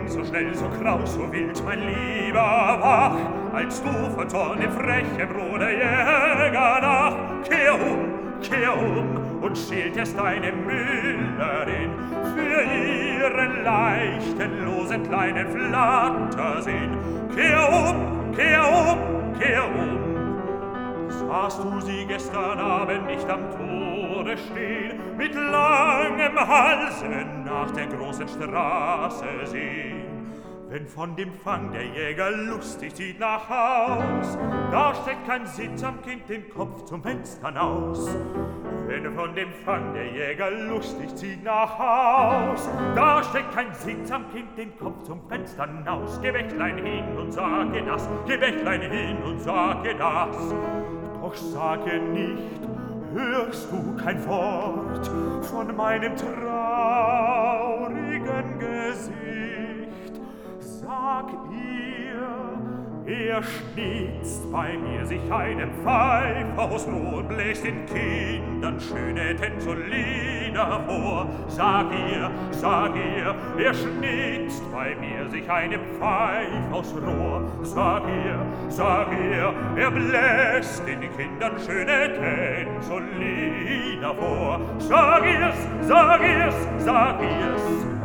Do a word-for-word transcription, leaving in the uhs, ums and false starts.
so schnell, so kraus, so wild, mein Lieber, wach, als du von Zorn freche Bruder Jäger nach. Kehr um, kehr um und schält erst deine Müllerin für ihren leichten, losen kleinen Flattersinn. Kehr um, kehr um, kehr um. Sahst du sie gestern Abend nicht am Tore stehen, mit langem Halse nach der großen Straße sehen? Wenn von dem Fang der Jäger lustig zieht nach Haus, da steckt kein Sitz am Kind den Kopf zum Fenster aus. Wenn von dem Fang der Jäger lustig zieht nach Haus, da steckt kein Sitz am Kind den Kopf zum Fenster aus. Geh Bächlein hin und sage das, geh Bächlein hin und sage das. Doch sage nicht, hörst du kein Wort von meinem traurigen Gesicht? Sag ihr, er schnitzt bei mir sich einen Pfeif aus Rohr, bläst den Kindern schöne Tänzolieder vor. Sag ihr, sag ihr, er schnitzt bei mir sich einen Pfeif aus Rohr. Sag ihr, sag ihr, er bläst den Kindern schöne Tänzolieder vor. Sag ihr's, sag ihr's, sag ihr's.